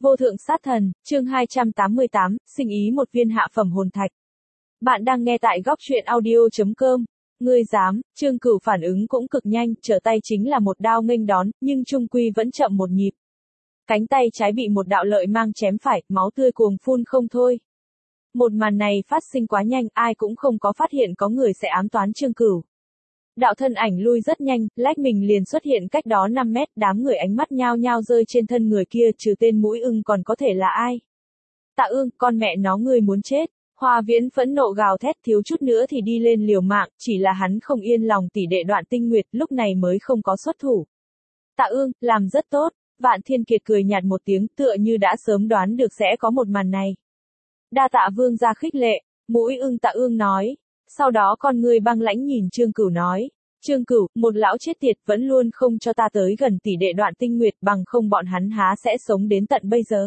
Vô thượng sát thần, chương 288, sinh ý một viên hạ phẩm hồn thạch. Bạn đang nghe tại góc truyện audio.com. Ngươi dám, Trương Cửu phản ứng cũng cực nhanh, trở tay chính là một đao nghênh đón, nhưng trung quy vẫn chậm một nhịp. Cánh tay trái bị một đạo lợi mang chém phải, máu tươi cuồng phun không thôi. Một màn này phát sinh quá nhanh, ai cũng không có phát hiện có người sẽ ám toán Trương Cửu. Đạo thân ảnh lui rất nhanh, lách mình liền xuất hiện cách đó 5 mét, đám người ánh mắt nhao nhao rơi trên thân người kia, trừ tên Mũi Ưng còn có thể là ai. Tạ Ương, con mẹ nó ngươi muốn chết. Hoa Viễn phẫn nộ gào thét, thiếu chút nữa thì đi lên liều mạng, chỉ là hắn không yên lòng tỷ đệ Đoạn Tinh Nguyệt, lúc này mới không có xuất thủ. Tạ Ương, làm rất tốt. Vạn Thiên Kiệt cười nhạt một tiếng, tựa như đã sớm đoán được sẽ có một màn này. Đa tạ vương gia khích lệ. Mũi Ưng Tạ Ương nói. Sau đó con người băng lãnh nhìn Trương Cửu nói. Trương Cửu, một lão chết tiệt vẫn luôn không cho ta tới gần tỷ đệ Đoạn Tinh Nguyệt, bằng không bọn hắn há sẽ sống đến tận bây giờ.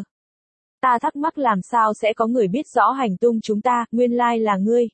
Ta thắc mắc làm sao sẽ có người biết rõ hành tung chúng ta, nguyên lai là ngươi.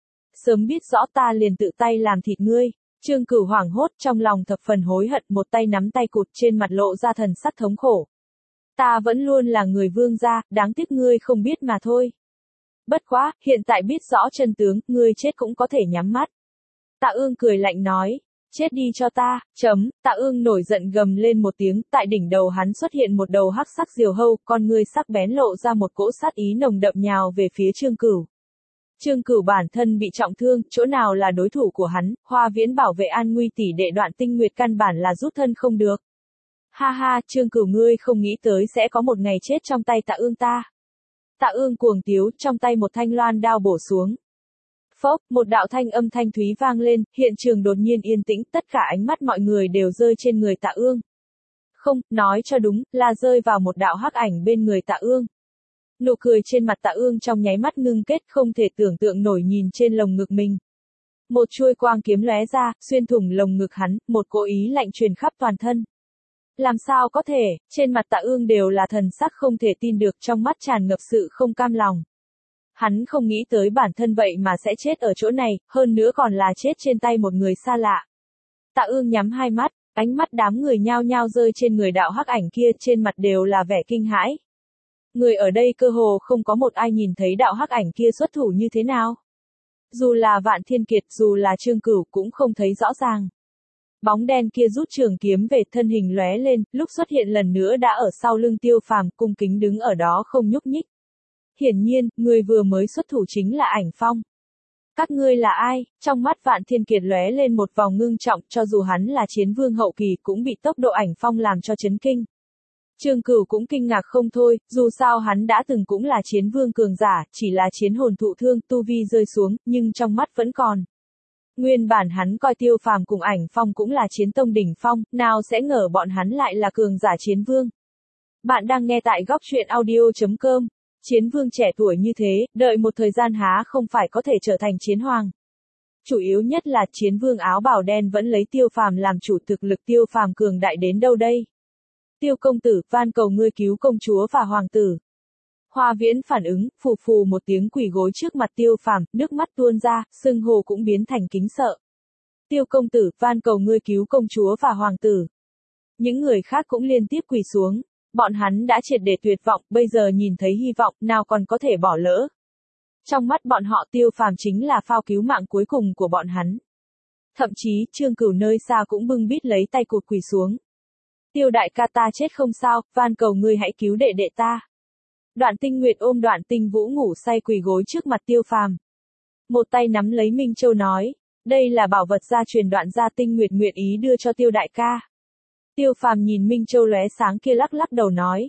Sớm biết rõ ta liền tự tay làm thịt ngươi. Trương Cửu hoảng hốt, trong lòng thập phần hối hận, một tay nắm tay cụt, trên mặt lộ ra thần sắc thống khổ. Ta vẫn luôn là người vương gia, đáng tiếc ngươi không biết mà thôi. Bất quá, hiện tại biết rõ chân tướng, ngươi chết cũng có thể nhắm mắt. Tạ Ương cười lạnh nói, chết đi cho ta, Tạ Ương nổi giận gầm lên một tiếng, tại đỉnh đầu hắn xuất hiện một đầu hắc sắc diều hâu, con ngươi sắc bén lộ ra một cỗ sát ý nồng đậm nhào về phía Trương Cửu. Trương Cửu bản thân bị trọng thương, chỗ nào là đối thủ của hắn, Hoa Viễn bảo vệ an nguy tỷ đệ Đoạn Tinh Nguyệt căn bản là rút thân không được. Ha ha, Trương Cửu ngươi không nghĩ tới sẽ có một ngày chết trong tay Tạ Ương ta. Tạ Ương cuồng tiếu, trong tay một thanh loan đao bổ xuống. Phốc, một đạo thanh âm thanh thúy vang lên, hiện trường đột nhiên yên tĩnh, tất cả ánh mắt mọi người đều rơi trên người Tạ Ương. Không, nói cho đúng, là rơi vào một đạo hắc ảnh bên người Tạ Ương. Nụ cười trên mặt Tạ Ương trong nháy mắt ngưng kết, không thể tưởng tượng nổi nhìn trên lồng ngực mình. Một chuôi quang kiếm lóe ra, xuyên thủng lồng ngực hắn, một cỗ ý lạnh truyền khắp toàn thân. Làm sao có thể, trên mặt Tạ Ương đều là thần sắc không thể tin được, trong mắt tràn ngập sự không cam lòng. Hắn không nghĩ tới bản thân vậy mà sẽ chết ở chỗ này, hơn nữa còn là chết trên tay một người xa lạ. Tạ Ương nhắm hai mắt, ánh mắt đám người nhao nhao rơi trên người đạo hắc ảnh kia, trên mặt đều là vẻ kinh hãi. Người ở đây cơ hồ không có một ai nhìn thấy đạo hắc ảnh kia xuất thủ như thế nào. Dù là Vạn Thiên Kiệt, dù là Trương Cửu cũng không thấy rõ ràng. Bóng đen kia rút trường kiếm về, thân hình lóe lên, lúc xuất hiện lần nữa đã ở sau lưng Tiêu Phàm, cung kính đứng ở đó không nhúc nhích. Hiển nhiên, người vừa mới xuất thủ chính là Ảnh Phong. Các ngươi là ai? Trong mắt Vạn Thiên Kiệt lóe lên một vòng ngưng trọng, cho dù hắn là chiến vương hậu kỳ cũng bị tốc độ Ảnh Phong làm cho chấn kinh. Trương Cửu cũng kinh ngạc không thôi, dù sao hắn đã từng cũng là chiến vương cường giả, chỉ là chiến hồn thụ thương, tu vi rơi xuống, nhưng trong mắt vẫn còn. Nguyên bản hắn coi Tiêu Phàm cùng Ảnh Phong cũng là chiến tông đỉnh phong, nào sẽ ngờ bọn hắn lại là cường giả chiến vương. Bạn đang nghe tại góc truyện audio.com. Chiến vương trẻ tuổi như thế, đợi một thời gian há không phải có thể trở thành chiến hoàng. Chủ yếu nhất là chiến vương áo bào đen vẫn lấy Tiêu Phàm làm chủ, thực lực Tiêu Phàm cường đại đến đâu đây. Tiêu công tử, van cầu ngươi cứu công chúa và hoàng tử. Hoa Viễn phản ứng, phù phù một tiếng quỳ gối trước mặt Tiêu Phàm, nước mắt tuôn ra, xưng hô cũng biến thành kính sợ. Tiêu công tử, van cầu ngươi cứu công chúa và hoàng tử. Những người khác cũng liên tiếp quỳ xuống. Bọn hắn đã triệt để tuyệt vọng, bây giờ nhìn thấy hy vọng, nào còn có thể bỏ lỡ. Trong mắt bọn họ Tiêu Phàm chính là phao cứu mạng cuối cùng của bọn hắn. Thậm chí, Trương Cửu nơi xa cũng bưng bít lấy tay cụt quỳ xuống. Tiêu đại ca ta chết không sao, van cầu ngươi hãy cứu đệ đệ ta. Đoạn Tinh Nguyệt ôm Đoạn Tinh Vũ ngủ say quỳ gối trước mặt Tiêu Phàm. Một tay nắm lấy Minh Châu nói, đây là bảo vật gia truyền Đoạn gia Tinh Nguyệt nguyện ý đưa cho Tiêu đại ca. Tiêu Phàm nhìn Minh Châu lóe sáng kia lắc lắc đầu nói.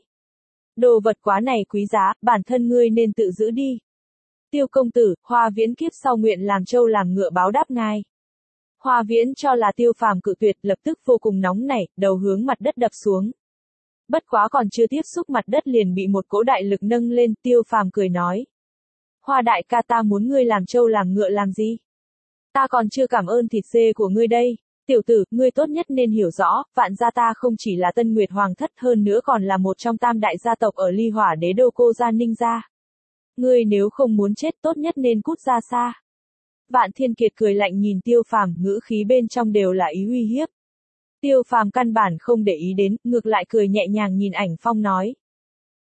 Đồ vật quá này quý giá, bản thân ngươi nên tự giữ đi. Tiêu công tử, Hoa Viễn kiếp sau nguyện làm trâu làm ngựa báo đáp ngài. Hoa Viễn cho là Tiêu Phàm cự tuyệt, lập tức vô cùng nóng nảy, đầu hướng mặt đất đập xuống. Bất quá còn chưa tiếp xúc mặt đất liền bị một cỗ đại lực nâng lên, Tiêu Phàm cười nói. Hoa đại ca ta muốn ngươi làm trâu làm ngựa làm gì? Ta còn chưa cảm ơn thịt dê của ngươi đây. Tiểu tử, ngươi tốt nhất nên hiểu rõ, Vạn gia ta không chỉ là Tân Nguyệt Hoàng thất, hơn nữa còn là một trong tam đại gia tộc ở Ly Hỏa Đế đô Cô Gia Ninh gia. Ngươi nếu không muốn chết tốt nhất nên cút ra xa. Vạn Thiên Kiệt cười lạnh nhìn Tiêu Phàm, ngữ khí bên trong đều là ý uy hiếp. Tiêu Phàm căn bản không để ý đến, ngược lại cười nhẹ nhàng nhìn Ảnh Phong nói.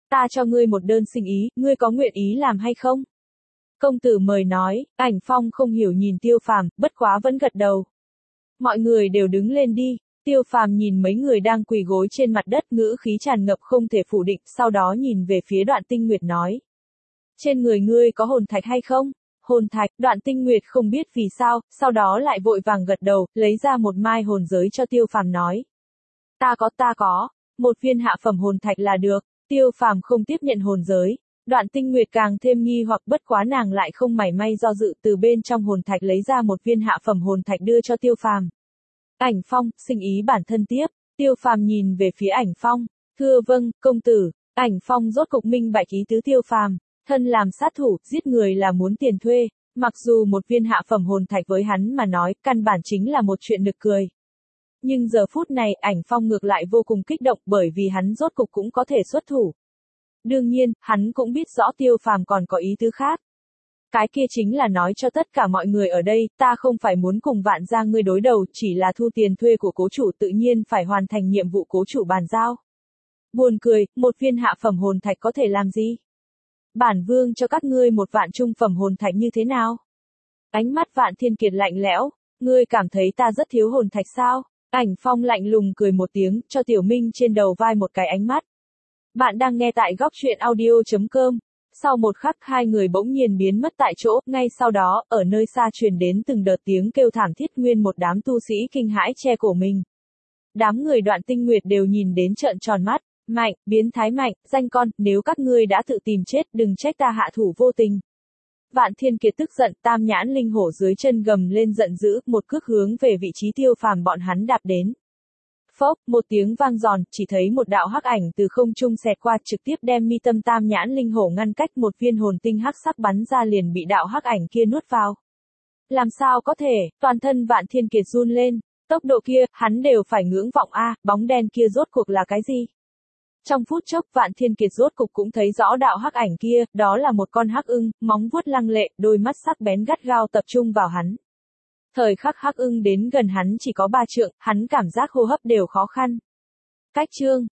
Ta cho ngươi một đơn sinh ý, ngươi có nguyện ý làm hay không? Công tử mời nói, Ảnh Phong không hiểu nhìn Tiêu Phàm, bất quá vẫn gật đầu. Mọi người đều đứng lên đi. Tiêu Phàm nhìn mấy người đang quỳ gối trên mặt đất, ngữ khí tràn ngập không thể phủ định, sau đó nhìn về phía Đoạn Tinh Nguyệt nói. Trên người ngươi có hồn thạch hay không? Hồn thạch, Đoạn Tinh Nguyệt không biết vì sao, sau đó lại vội vàng gật đầu, lấy ra một mai hồn giới cho Tiêu Phàm nói. Ta có, một viên hạ phẩm hồn thạch là được. Tiêu Phàm không tiếp nhận hồn giới. Đoạn Tinh Nguyệt càng thêm nghi hoặc, bất quá nàng lại không mảy may do dự, từ bên trong hồn thạch lấy ra một viên hạ phẩm hồn thạch đưa cho Tiêu Phàm. Ảnh Phong, sinh ý bản thân tiếp. Tiêu Phàm nhìn về phía Ảnh Phong. Thưa vâng, công tử. Ảnh Phong rốt cục minh bạch ý tứ Tiêu Phàm. Thân làm sát thủ, giết người là muốn tiền thuê. Mặc dù một viên hạ phẩm hồn thạch với hắn mà nói, căn bản chính là một chuyện nực cười. Nhưng giờ phút này, Ảnh Phong ngược lại vô cùng kích động, bởi vì hắn rốt cục cũng có thể xuất thủ. Đương nhiên, hắn cũng biết rõ Tiêu Phàm còn có ý tứ khác. Cái kia chính là nói cho tất cả mọi người ở đây, ta không phải muốn cùng Vạn gia ngươi đối đầu, chỉ là thu tiền thuê của cố chủ, tự nhiên phải hoàn thành nhiệm vụ cố chủ bàn giao. Buồn cười, một viên hạ phẩm hồn thạch có thể làm gì? Bản vương cho các ngươi một vạn trung phẩm hồn thạch như thế nào? Ánh mắt Vạn Thiên Kiệt lạnh lẽo, ngươi cảm thấy ta rất thiếu hồn thạch sao? Ảnh Phong lạnh lùng cười một tiếng, cho Tiểu Minh trên đầu vai một cái ánh mắt. Bạn đang nghe tại góc truyện audio.com. Sau một khắc, hai người bỗng nhiên biến mất tại chỗ, ngay sau đó, ở nơi xa truyền đến từng đợt tiếng kêu thảm thiết, nguyên một đám tu sĩ kinh hãi che cổ mình. Đám người Đoạn Tinh Nguyệt đều nhìn đến trợn tròn mắt. Mạnh, biến thái Mạnh, danh con, nếu các ngươi đã tự tìm chết, đừng trách ta hạ thủ vô tình. Vạn Thiên Kiệt tức giận, tam nhãn linh hổ dưới chân gầm lên giận dữ, một cước hướng về vị trí Tiêu Phàm bọn hắn đạp đến. Phốc, một tiếng vang giòn, chỉ thấy một đạo hắc ảnh từ không trung xẹt qua, trực tiếp đem mi tâm tam nhãn linh hổ ngăn cách, một viên hồn tinh hắc sắc bắn ra liền bị đạo hắc ảnh kia nuốt vào. Làm sao có thể, toàn thân Vạn Thiên Kiệt run lên, tốc độ kia, hắn đều phải ngưỡng vọng a, bóng đen kia rốt cuộc là cái gì? Trong phút chốc, Vạn Thiên Kiệt rốt cục cũng thấy rõ đạo hắc ảnh kia, đó là một con hắc ưng, móng vuốt lăng lệ, đôi mắt sắc bén gắt gao tập trung vào hắn. Thời khắc hắc ưng đến gần hắn chỉ có 3 trượng, hắn cảm giác hô hấp đều khó khăn. Cách chương